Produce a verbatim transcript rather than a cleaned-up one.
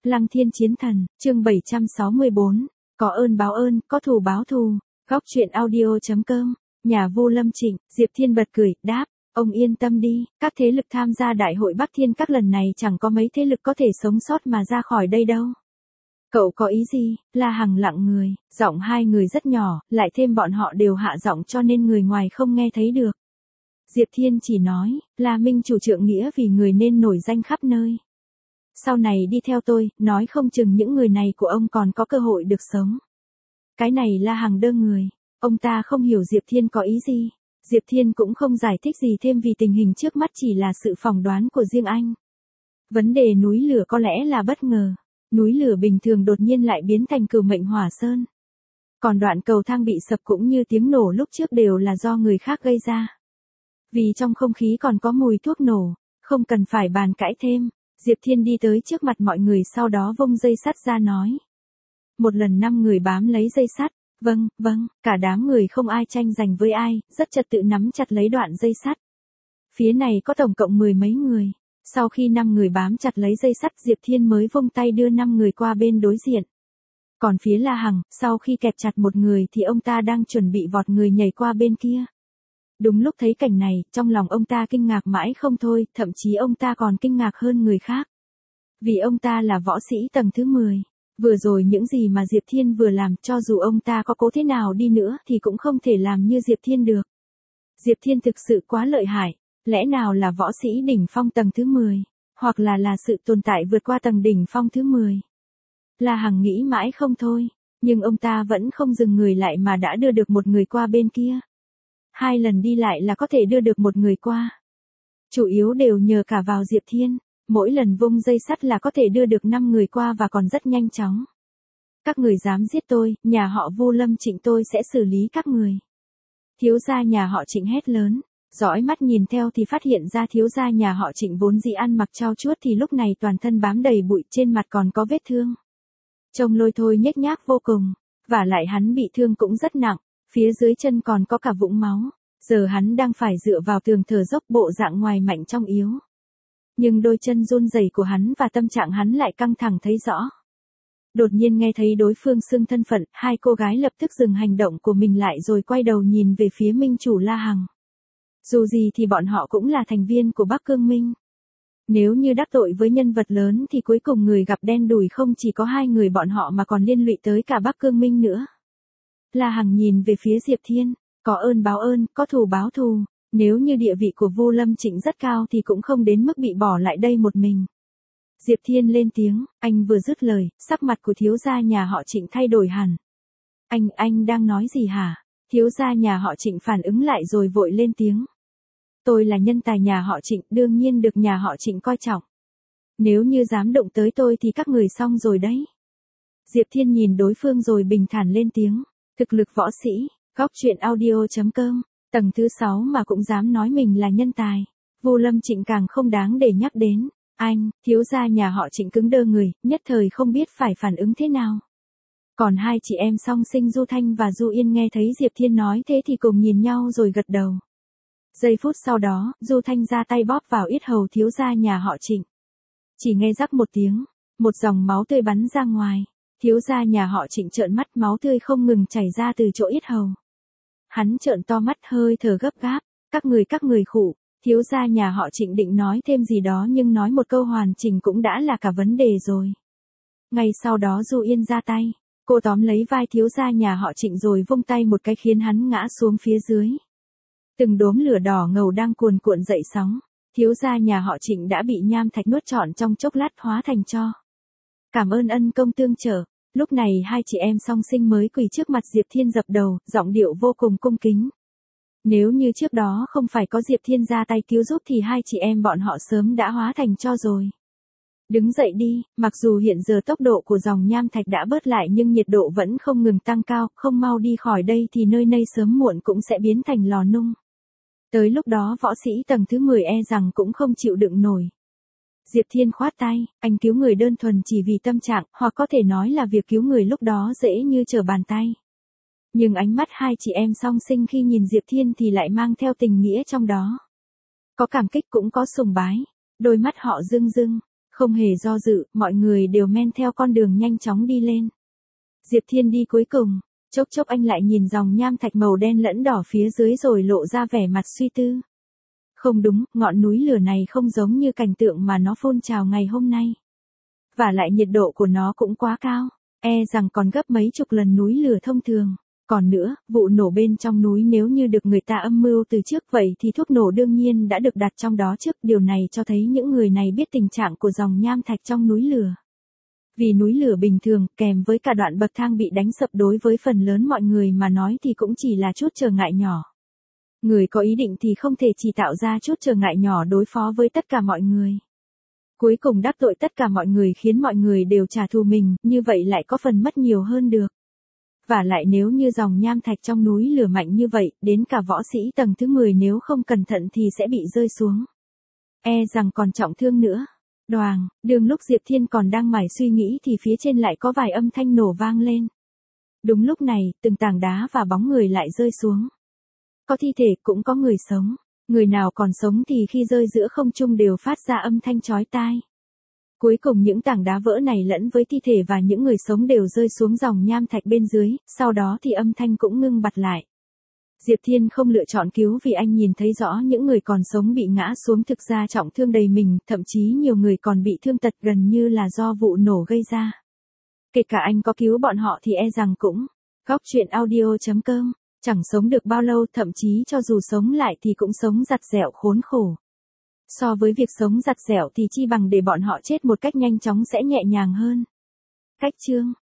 Lăng Thiên Chiến Thần, chương bảy trăm sáu mươi bốn, có ơn báo ơn, có thù báo thù. Góc truyện audio chấm com, nhà Vu Lâm Trịnh. Diệp Thiên bật cười, đáp, ông yên tâm đi, các thế lực tham gia đại hội Bắc Thiên các lần này chẳng có mấy thế lực có thể sống sót mà ra khỏi đây đâu. Cậu có ý gì? La Hằng lặng người, giọng hai người rất nhỏ, lại thêm bọn họ đều hạ giọng cho nên người ngoài không nghe thấy được. Diệp Thiên chỉ nói, La Minh chủ trượng nghĩa vì người nên nổi danh khắp nơi. Sau này đi theo tôi, nói không chừng những người này của ông còn có cơ hội được sống. Cái này La Hằng đơ người, ông ta không hiểu Diệp Thiên có ý gì. Diệp Thiên cũng không giải thích gì thêm vì tình hình trước mắt chỉ là sự phỏng đoán của riêng anh. Vấn đề núi lửa có lẽ là bất ngờ. Núi lửa bình thường đột nhiên lại biến thành cửu mệnh hỏa sơn. Còn đoạn cầu thang bị sập cũng như tiếng nổ lúc trước đều là do người khác gây ra. Vì trong không khí còn có mùi thuốc nổ, không cần phải bàn cãi thêm. Diệp Thiên đi tới trước mặt mọi người sau đó vung dây sắt ra nói. Một lần năm người bám lấy dây sắt, vâng, vâng, cả đám người không ai tranh giành với ai, rất trật tự nắm chặt lấy đoạn dây sắt. Phía này có tổng cộng mười mấy người. Sau khi năm người bám chặt lấy dây sắt Diệp Thiên mới vung tay đưa năm người qua bên đối diện. Còn phía La Hằng, sau khi kẹp chặt một người thì ông ta đang chuẩn bị vọt người nhảy qua bên kia. Đúng lúc thấy cảnh này, trong lòng ông ta kinh ngạc mãi không thôi, thậm chí ông ta còn kinh ngạc hơn người khác. Vì ông ta là võ sĩ tầng thứ mười. Vừa rồi những gì mà Diệp Thiên vừa làm cho dù ông ta có cố thế nào đi nữa thì cũng không thể làm như Diệp Thiên được. Diệp Thiên thực sự quá lợi hại. Lẽ nào là võ sĩ đỉnh phong tầng thứ mười, hoặc là là sự tồn tại vượt qua tầng đỉnh phong thứ mười. La Hằng nghĩ mãi không thôi, nhưng ông ta vẫn không dừng người lại mà đã đưa được một người qua bên kia. Hai lần đi lại là có thể đưa được một người qua. Chủ yếu đều nhờ cả vào Diệp Thiên, mỗi lần vung dây sắt là có thể đưa được năm người qua và còn rất nhanh chóng. Các người dám giết tôi, nhà họ Vu Lâm Trịnh tôi sẽ xử lý các người. Thiếu gia nhà họ Trịnh hét lớn. Dõi mắt nhìn theo thì phát hiện ra thiếu gia nhà họ Trịnh vốn dĩ ăn mặc trau chuốt thì lúc này toàn thân bám đầy bụi, trên mặt còn có vết thương. Trông lôi thôi nhếch nhác vô cùng, và lại hắn bị thương cũng rất nặng, phía dưới chân còn có cả vũng máu, giờ hắn đang phải dựa vào tường thở dốc bộ dạng ngoài mạnh trong yếu. Nhưng đôi chân run rẩy của hắn và tâm trạng hắn lại căng thẳng thấy rõ. Đột nhiên nghe thấy đối phương xưng thân phận, hai cô gái lập tức dừng hành động của mình lại rồi quay đầu nhìn về phía minh chủ La Hằng. Dù gì thì bọn họ cũng là thành viên của Bắc Cương Minh. Nếu như đắc tội với nhân vật lớn thì cuối cùng người gặp đen đủi không chỉ có hai người bọn họ mà còn liên lụy tới cả Bắc Cương Minh nữa. La Hằng nhìn về phía Diệp Thiên, có ơn báo ơn, có thù báo thù. Nếu như địa vị của Vu Lâm Trịnh rất cao thì cũng không đến mức bị bỏ lại đây một mình. Diệp Thiên lên tiếng, anh vừa dứt lời, sắc mặt của thiếu gia nhà họ Trịnh thay đổi hẳn. Anh, anh đang nói gì hả? Thiếu gia nhà họ Trịnh phản ứng lại rồi vội lên tiếng. Tôi là nhân tài nhà họ Trịnh, đương nhiên được nhà họ Trịnh coi trọng. Nếu như dám động tới tôi thì các người xong rồi đấy. Diệp Thiên nhìn đối phương rồi bình thản lên tiếng. Thực lực võ sĩ, góc truyện audio chấm com, tầng thứ sáu mà cũng dám nói mình là nhân tài. Vu Lâm Trịnh càng không đáng để nhắc đến. Anh, thiếu gia nhà họ Trịnh cứng đơ người, nhất thời không biết phải phản ứng thế nào. Còn hai chị em song sinh Du Thanh và Du Yên nghe thấy Diệp Thiên nói thế thì cùng nhìn nhau rồi gật đầu. Giây phút sau đó, Du Thanh ra tay bóp vào yết hầu thiếu gia nhà họ Trịnh. Chỉ nghe rắc một tiếng, một dòng máu tươi bắn ra ngoài. Thiếu gia nhà họ Trịnh trợn mắt, máu tươi không ngừng chảy ra từ chỗ yết hầu. Hắn trợn to mắt hơi thở gấp gáp, các người các người khụ. Thiếu gia nhà họ Trịnh định nói thêm gì đó nhưng nói một câu hoàn chỉnh cũng đã là cả vấn đề rồi. Ngay sau đó Du Yên ra tay, cô tóm lấy vai thiếu gia nhà họ Trịnh rồi vung tay một cái khiến hắn ngã xuống phía dưới. Từng đốm lửa đỏ ngầu đang cuồn cuộn dậy sóng, thiếu gia nhà họ Trịnh đã bị nham thạch nuốt trọn trong chốc lát hóa thành tro. Cảm ơn ân công tương trợ, lúc này hai chị em song sinh mới quỳ trước mặt Diệp Thiên dập đầu, giọng điệu vô cùng cung kính. Nếu như trước đó không phải có Diệp Thiên ra tay cứu giúp thì hai chị em bọn họ sớm đã hóa thành tro rồi. Đứng dậy đi, mặc dù hiện giờ tốc độ của dòng nham thạch đã bớt lại nhưng nhiệt độ vẫn không ngừng tăng cao, không mau đi khỏi đây thì nơi đây sớm muộn cũng sẽ biến thành lò nung. Tới lúc đó võ sĩ tầng thứ mười e rằng cũng không chịu đựng nổi. Diệp Thiên khoát tay, anh cứu người đơn thuần chỉ vì tâm trạng, hoặc có thể nói là việc cứu người lúc đó dễ như trở bàn tay. Nhưng ánh mắt hai chị em song sinh khi nhìn Diệp Thiên thì lại mang theo tình nghĩa trong đó. Có cảm kích cũng có sùng bái, đôi mắt họ rưng rưng, Không hề do dự, mọi người đều men theo con đường nhanh chóng đi lên. Diệp Thiên đi cuối cùng, chốc chốc anh lại nhìn dòng nham thạch màu đen lẫn đỏ phía dưới rồi lộ ra vẻ mặt suy tư. Không đúng, ngọn núi lửa này không giống như cảnh tượng mà nó phun trào ngày hôm nay. Và lại nhiệt độ của nó cũng quá cao, e rằng còn gấp mấy chục lần núi lửa thông thường. Còn nữa, vụ nổ bên trong núi nếu như được người ta âm mưu từ trước vậy thì thuốc nổ đương nhiên đã được đặt trong đó trước. Điều này cho thấy những người này biết tình trạng của dòng nham thạch trong núi lửa. Vì núi lửa bình thường, kèm với cả đoạn bậc thang bị đánh sập đối với phần lớn mọi người mà nói thì cũng chỉ là chút trở ngại nhỏ. Người có ý định thì không thể chỉ tạo ra chút trở ngại nhỏ đối phó với tất cả mọi người. Cuối cùng đắc tội tất cả mọi người khiến mọi người đều trả thù mình, như vậy lại có phần mất nhiều hơn được. Và lại nếu như dòng nham thạch trong núi lửa mạnh như vậy, đến cả võ sĩ tầng thứ mười nếu không cẩn thận thì sẽ bị rơi xuống. E rằng còn trọng thương nữa. Đoàng, đường lúc Diệp Thiên còn đang mải suy nghĩ thì phía trên lại có vài âm thanh nổ vang lên. Đúng lúc này, từng tảng đá và bóng người lại rơi xuống. Có thi thể cũng có người sống. Người nào còn sống thì khi rơi giữa không trung đều phát ra âm thanh chói tai. Cuối cùng những tảng đá vỡ này lẫn với thi thể và những người sống đều rơi xuống dòng nham thạch bên dưới, sau đó thì âm thanh cũng ngưng bặt lại. Diệp Thiên không lựa chọn cứu vì anh nhìn thấy rõ những người còn sống bị ngã xuống thực ra trọng thương đầy mình, thậm chí nhiều người còn bị thương tật gần như là do vụ nổ gây ra. Kể cả anh có cứu bọn họ thì e rằng cũng. Góc truyện audio chấm com, chẳng sống được bao lâu, thậm chí cho dù sống lại thì cũng sống giặt dẻo khốn khổ. So với việc sống giặt dẻo thì chi bằng để bọn họ chết một cách nhanh chóng sẽ nhẹ nhàng hơn. Cách chương